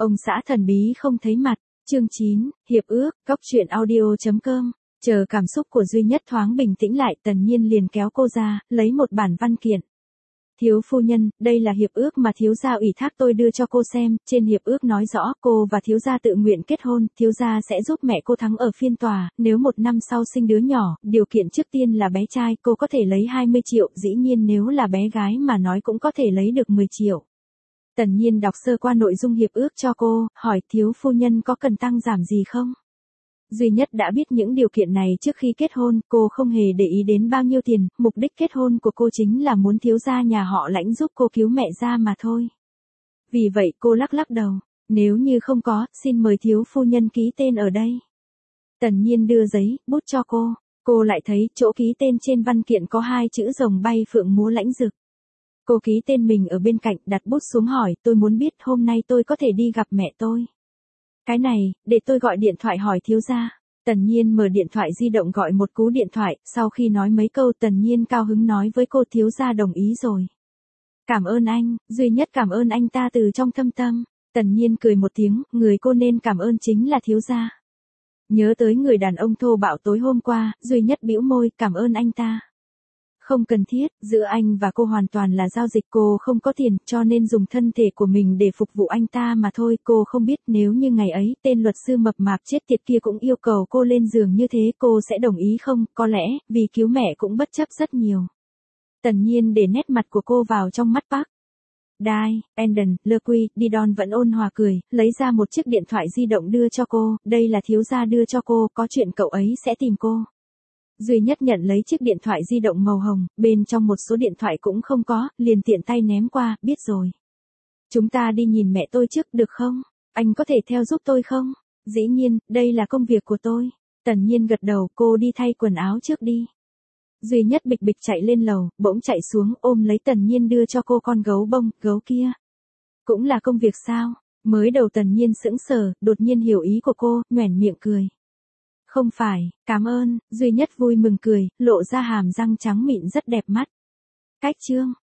Ông xã thần bí không thấy mặt, chương 9, hiệp ước, góc truyện audio.com. Chờ cảm xúc của Duy Nhất thoáng bình tĩnh lại, Tần Nhiên liền kéo cô ra, lấy một bản văn kiện. Thiếu phu nhân, đây là hiệp ước mà thiếu gia ủy thác tôi đưa cho cô xem, trên hiệp ước nói rõ cô và thiếu gia tự nguyện kết hôn, thiếu gia sẽ giúp mẹ cô thắng ở phiên tòa, nếu 1 năm sau sinh đứa nhỏ, điều kiện trước tiên là bé trai, cô có thể lấy 20 triệu, dĩ nhiên nếu là bé gái mà nói cũng có thể lấy được 10 triệu. Tần Nhiên đọc sơ qua nội dung hiệp ước cho cô, hỏi thiếu phu nhân có cần tăng giảm gì không? Duy Nhất đã biết những điều kiện này trước khi kết hôn, cô không hề để ý đến bao nhiêu tiền, mục đích kết hôn của cô chính là muốn thiếu gia nhà họ Lãnh giúp cô cứu mẹ ra mà thôi. Vì vậy cô lắc lắc đầu, nếu như không có, xin mời thiếu phu nhân ký tên ở đây. Tần Nhiên đưa giấy, bút cho cô lại thấy chỗ ký tên trên văn kiện có 2 chữ rồng bay phượng múa Lãnh Dực. Cô ký tên mình ở bên cạnh, đặt bút xuống hỏi, tôi muốn biết hôm nay tôi có thể đi gặp mẹ tôi. Cái này, để tôi gọi điện thoại hỏi thiếu gia. Tần Nhiên mở điện thoại di động gọi một cú điện thoại, sau khi nói mấy câu Tần Nhiên cao hứng nói với cô thiếu gia đồng ý rồi. Cảm ơn anh, Duy Nhất cảm ơn anh ta từ trong thâm tâm. Tần Nhiên cười một tiếng, người cô nên cảm ơn chính là thiếu gia. Nhớ tới người đàn ông thô bạo tối hôm qua, Duy Nhất bĩu môi, cảm ơn anh ta. Không cần thiết, giữa anh và cô hoàn toàn là giao dịch, cô không có tiền, cho nên dùng thân thể của mình để phục vụ anh ta mà thôi, cô không biết nếu như ngày ấy, tên luật sư mập mạp chết tiệt kia cũng yêu cầu cô lên giường như thế, cô sẽ đồng ý không, có lẽ, vì cứu mẹ cũng bất chấp rất nhiều. Tần Nhiên để nét mặt của cô vào trong mắt Park. Dai, Endon, Lequi, Didon vẫn ôn hòa cười, lấy ra một chiếc điện thoại di động đưa cho cô, đây là thiếu gia đưa cho cô, có chuyện cậu ấy sẽ tìm cô. Duy Nhất nhận lấy chiếc điện thoại di động màu hồng, bên trong một số điện thoại cũng không có, liền tiện tay ném qua, biết rồi. Chúng ta đi nhìn mẹ tôi trước, được không? Anh có thể theo giúp tôi không? Dĩ nhiên, đây là công việc của tôi. Tần Nhiên gật đầu, cô đi thay quần áo trước đi. Duy Nhất bịch bịch chạy lên lầu, bỗng chạy xuống, ôm lấy Tần Nhiên đưa cho cô con gấu bông, gấu kia. Cũng là công việc sao? Mới đầu Tần Nhiên sững sờ, đột nhiên hiểu ý của cô, nhoẻn miệng cười. Không phải, cảm ơn, Duy Nhất vui mừng cười, lộ ra hàm răng trắng mịn rất đẹp mắt. Cách chương.